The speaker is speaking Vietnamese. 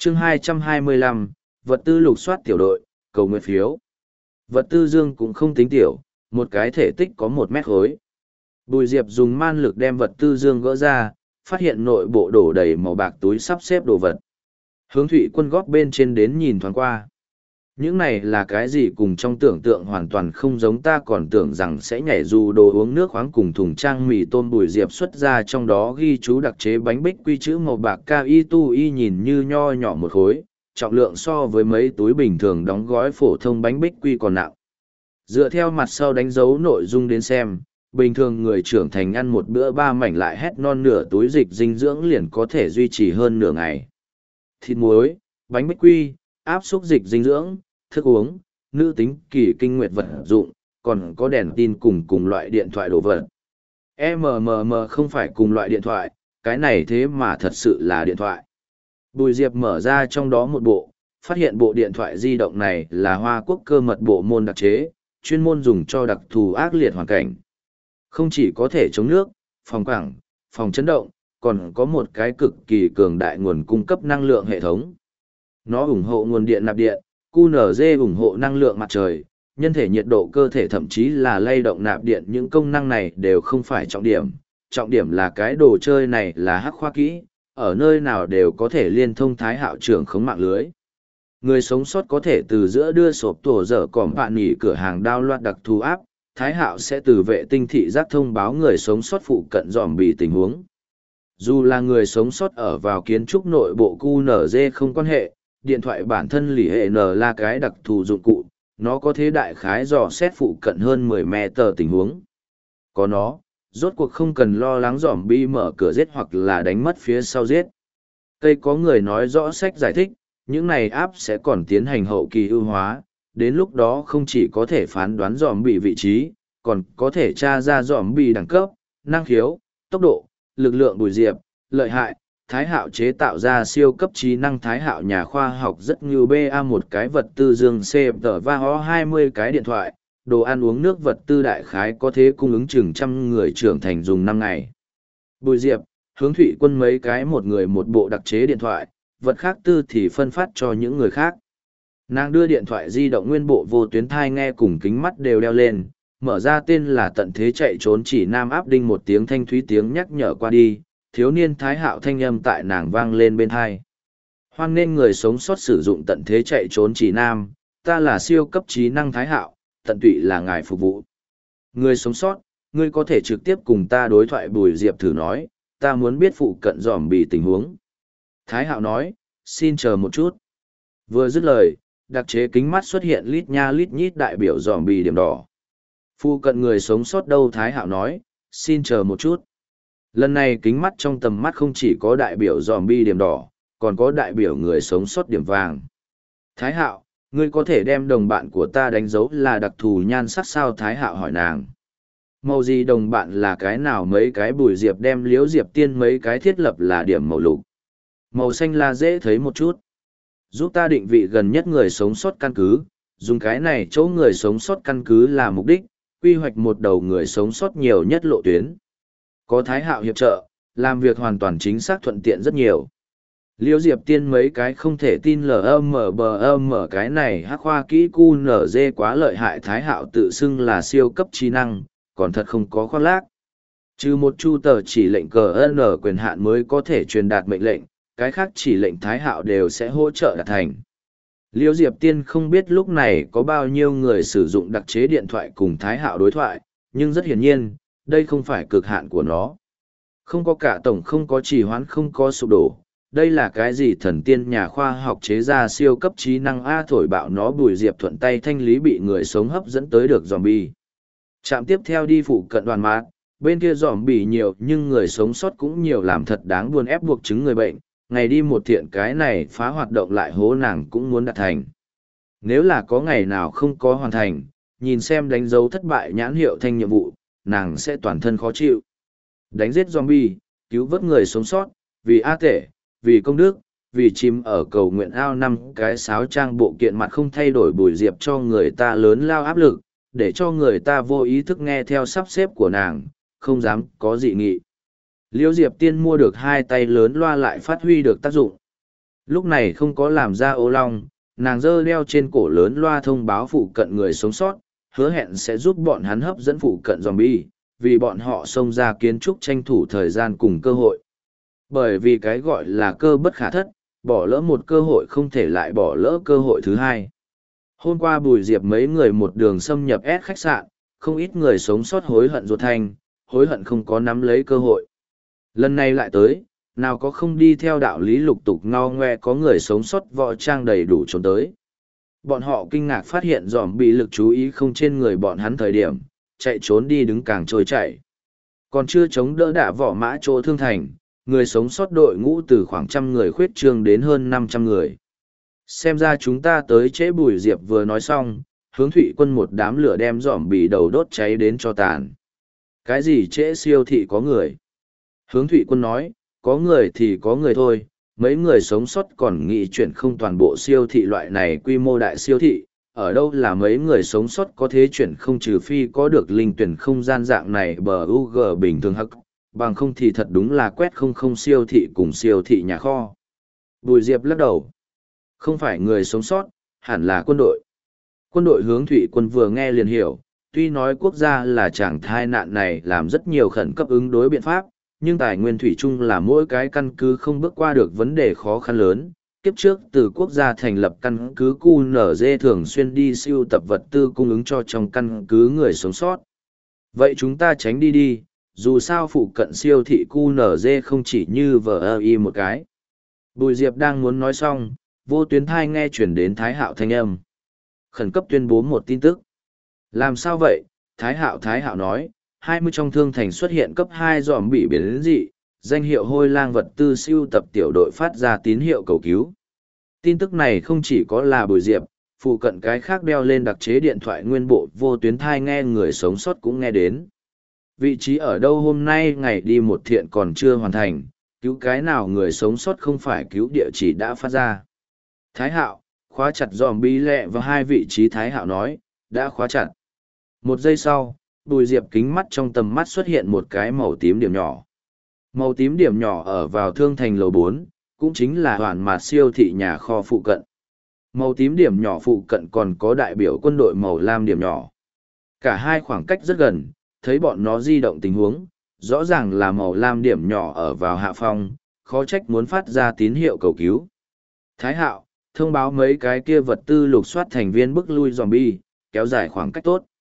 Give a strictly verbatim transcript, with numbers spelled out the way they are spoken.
chương hai trăm hai mươi lăm, vật tư lục soát tiểu đội, cầu nguyện phiếu. Vật tư dương cũng không tính tiểu, một cái thể tích có một mét khối. Bùi Diệp dùng man lực đem vật tư dương gỡ ra, phát hiện nội bộ đổ đầy màu bạc túi sắp xếp đồ vật. Hướng Thụy Quân góp bên trên đến nhìn thoáng qua. Những này là cái gì cùng trong tưởng tượng hoàn toàn không giống, ta còn tưởng rằng sẽ nhảy dù đồ uống nước khoáng cùng thùng trang mì tôm. Bùi Diệp xuất ra, trong đó ghi chú đặc chế bánh bích quy chữ màu bạc ca y tu y, nhìn như nho nhỏ một khối, trọng lượng so với mấy túi bình thường đóng gói phổ thông bánh bích quy còn nặng. Dựa theo mặt sau đánh dấu nội dung đến xem, bình thường người trưởng thành ăn một bữa ba mảnh lại hét non, nửa túi dịch dinh dưỡng liền có thể duy trì hơn nửa ngày. Thịt muối, bánh bích quy, áp suất dịch dinh dưỡng, thức uống, nữ tính kỳ kinh nguyệt vật dụng, còn có đèn tin cùng cùng loại điện thoại đồ vật. em em em không phải cùng loại điện thoại, cái này thế mà thật sự là điện thoại. Bùi Diệp mở ra trong đó một bộ, phát hiện bộ điện thoại di động này là Hoa Quốc cơ mật bộ môn đặc chế, chuyên môn dùng cho đặc thù ác liệt hoàn cảnh. Không chỉ có thể chống nước, phòng quảng, phòng chấn động, còn có một cái cực kỳ cường đại nguồn cung cấp năng lượng hệ thống. Nó ủng hộ nguồn điện nạp điện, quy en giê ủng hộ năng lượng mặt trời, nhân thể nhiệt độ cơ thể, thậm chí là lay động nạp điện. Những công năng này đều không phải trọng điểm, trọng điểm là cái đồ chơi này là hắc khoa kỹ, ở nơi nào đều có thể liên thông Thái Hạo trưởng khống mạng lưới. Người sống sót có thể từ giữa đưa sộp tổ dở cỏm bạn nghỉ cửa hàng đao loạt đặc thù áp, Thái Hạo sẽ từ vệ tinh thị giác thông báo người sống sót phụ cận dòm bị tình huống. Dù là người sống sót ở vào kiến trúc nội bộ quy en giê không quan hệ, điện thoại bản thân lì hệ N là cái đặc thù dụng cụ, nó có thế đại khái dò xét phụ cận hơn mười mét tờ tình huống. Có nó, rốt cuộc không cần lo lắng dòm bi mở cửa giết hoặc là đánh mất phía sau giết. Cây có người nói rõ sách giải thích, những này áp sẽ còn tiến hành hậu kỳ ưu hóa, đến lúc đó không chỉ có thể phán đoán dòm bị vị trí, còn có thể tra ra dòm bị đẳng cấp, năng khiếu, tốc độ, lực lượng. Bùi Diệp, lợi hại, Thái Hạo chế tạo ra siêu cấp trí năng. Thái Hạo nhà khoa học rất như ba một cái vật tư dương C tờ và ho hai mươi cái điện thoại, đồ ăn uống nước vật tư đại khái có thể cung ứng chừng trăm người trưởng thành dùng năm ngày. Bùi Diệp, Hướng Thụy Quân mấy cái một người một bộ đặc chế điện thoại, vật khác tư thì phân phát cho những người khác. Nàng đưa điện thoại di động nguyên bộ vô tuyến thai nghe cùng kính mắt đều đeo lên, mở ra tên là tận thế chạy trốn chỉ nam áp, đinh một tiếng thanh thúy tiếng nhắc nhở qua đi, thiếu niên Thái Hạo thanh âm tại nàng vang lên bên thai. Hoan nghênh người sống sót sử dụng tận thế chạy trốn chỉ nam, ta là siêu cấp trí năng Thái Hạo, tận tụy là ngài phục vụ. Người sống sót, ngươi có thể trực tiếp cùng ta đối thoại. Bùi Diệp thử nói, ta muốn biết phụ cận dòm bị tình huống. Thái Hạo nói, xin chờ một chút. Vừa dứt lời, đặc chế kính mắt xuất hiện lít nha lít nhít đại biểu dòm bị điểm đỏ. Phụ cận người sống sót đâu? Thái Hạo nói, xin chờ một chút. Lần này kính mắt trong tầm mắt không chỉ có đại biểu dòm bi điểm đỏ, còn có đại biểu người sống sót điểm vàng. Thái Hạo, ngươi có thể đem đồng bạn của ta đánh dấu là đặc thù nhan sắc sao? Thái Hạo hỏi nàng. Màu gì đồng bạn là cái nào? Mấy cái. Bùi Diệp đem Liễu Diệp Tiên mấy cái thiết lập là điểm màu lục. Màu xanh là dễ thấy một chút. Giúp ta định vị gần nhất người sống sót căn cứ, dùng cái này chỗ người sống sót căn cứ là mục đích, quy hoạch một đầu người sống sót nhiều nhất lộ tuyến. Có Thái Hạo hiệp trợ, làm việc hoàn toàn chính xác thuận tiện rất nhiều. Liễu Diệp Tiên mấy cái không thể tin lm bờ mở cái này hắc khoa kỹ quy en giê quá lợi hại. Thái Hạo tự xưng là siêu cấp trí năng, còn thật không có khoác lác. Trừ một chu tờ chỉ lệnh cờ n quyền hạn mới có thể truyền đạt mệnh lệnh, cái khác chỉ lệnh Thái Hạo đều sẽ hỗ trợ đạt thành. Liễu Diệp Tiên không biết lúc này có bao nhiêu người sử dụng đặc chế điện thoại cùng Thái Hạo đối thoại, nhưng rất hiển nhiên, đây không phải cực hạn của nó. Không có cả tổng, không có trì hoãn, không có sụp đổ. Đây là cái gì? Thần tiên nhà khoa học chế ra siêu cấp trí năng A thổi bạo nó. Bùi Diệp thuận tay thanh lý bị người sống hấp dẫn tới được zombie. Trạm tiếp theo đi phụ cận đoàn mát, bên kia zombie nhiều nhưng người sống sót cũng nhiều, làm thật đáng buồn, ép buộc chứng người bệnh. Ngày đi một thiện, cái này phá hoạt động lại hố nàng cũng muốn đạt thành. Nếu là có ngày nào không có hoàn thành, nhìn xem đánh dấu thất bại nhãn hiệu thanh nhiệm vụ, nàng sẽ toàn thân khó chịu. Đánh giết zombie, cứu vớt người sống sót, vì A tể, vì công đức, vì chim ở cầu nguyện ao. Năm cái sáo trang bộ kiện mặt không thay đổi. Bùi Diệp cho người ta lớn lao áp lực, để cho người ta vô ý thức nghe theo sắp xếp của nàng, không dám có dị nghị. Liễu Diệp Tiên mua được hai tay lớn loa lại phát huy được tác dụng. Lúc này không có làm ra ô long, nàng giơ đeo trên cổ lớn loa thông báo phụ cận người sống sót, hứa hẹn sẽ giúp bọn hắn hấp dẫn phụ cận zombie, vì bọn họ xông ra kiến trúc tranh thủ thời gian cùng cơ hội. Bởi vì cái gọi là cơ bất khả thất, bỏ lỡ một cơ hội không thể lại bỏ lỡ cơ hội thứ hai. Hôm qua Bùi Diệp mấy người một đường xâm nhập S khách sạn, không ít người sống sót hối hận ruột thanh, hối hận không có nắm lấy cơ hội. Lần này lại tới, nào có không đi theo đạo lý lục tục ngao ngoe có người sống sót võ trang đầy đủ trốn tới. Bọn họ kinh ngạc phát hiện dòm bị lực chú ý không trên người bọn hắn thời điểm, chạy trốn đi đứng càng trôi chảy. Còn chưa chống đỡ đả vỏ mã chỗ thương thành, người sống sót đội ngũ từ khoảng trăm người khuyết trương đến hơn năm trăm người. Xem ra chúng ta tới trễ. Bùi Diệp vừa nói xong, hướng Thụy Quân một đám lửa đem dòm bị đầu đốt cháy đến cho tàn. Cái gì trễ, siêu thị có người? Hướng Thụy Quân nói, có người thì có người thôi, mấy người sống sót còn nghĩ chuyển không toàn bộ siêu thị loại này quy mô đại siêu thị, ở đâu là mấy người sống sót có thế chuyển không, trừ phi có được linh tuyển không gian dạng này bờ u g bình thường hắc, bằng không thì thật đúng là quét không không siêu thị cùng siêu thị nhà kho. Bùi Diệp lắc đầu. Không phải người sống sót, hẳn là quân đội. Quân đội Hướng Thụy Quân vừa nghe liền hiểu, tuy nói quốc gia là chẳng thai nạn này làm rất nhiều khẩn cấp ứng đối biện pháp, nhưng tài nguyên thủy chung là mỗi cái căn cứ không bước qua được vấn đề khó khăn lớn. Kiếp trước từ quốc gia thành lập căn cứ Q N G thường xuyên đi siêu tập vật tư cung ứng cho trong căn cứ người sống sót. Vậy chúng ta tránh đi đi, dù sao phụ cận siêu thị Q N G không chỉ như vờ i một cái. Bùi Diệp đang muốn nói xong, vô tuyến thai nghe chuyển đến Thái Hạo thanh âm. Khẩn cấp tuyên bố một tin tức. Làm sao vậy? Thái Hạo Thái Hạo nói, hai mươi trong thương thành xuất hiện cấp hai dòm bị biến dị, danh hiệu hôi lang vật tư siêu tập tiểu đội phát ra tín hiệu cầu cứu. Tin tức này không chỉ có là Bùi Diệp, phụ cận cái khác đeo lên đặc chế điện thoại nguyên bộ vô tuyến thai nghe người sống sót cũng nghe đến. Vị trí ở đâu hôm nay ngày đi một thiện còn chưa hoàn thành, cứu cái nào người sống sót không phải cứu địa chỉ đã phát ra. Thái Hạo, khóa chặt dòm bi lẹ vào hai vị trí. Thái Hạo nói, đã khóa chặt. Một giây sau, Bùi Diệp kính mắt trong tầm mắt xuất hiện một cái màu tím điểm nhỏ. Màu tím điểm nhỏ ở vào thương thành lầu bốn, cũng chính là hoàn mạt siêu thị nhà kho phụ cận. Màu tím điểm nhỏ phụ cận còn có đại biểu quân đội màu lam điểm nhỏ. Cả hai khoảng cách rất gần, thấy bọn nó di động tình huống, rõ ràng là màu lam điểm nhỏ ở vào hạ phong, khó trách muốn phát ra tín hiệu cầu cứu. Thái Hạo, thông báo mấy cái kia vật tư lục soát thành viên bức lui zombie, kéo dài khoảng cách tốt.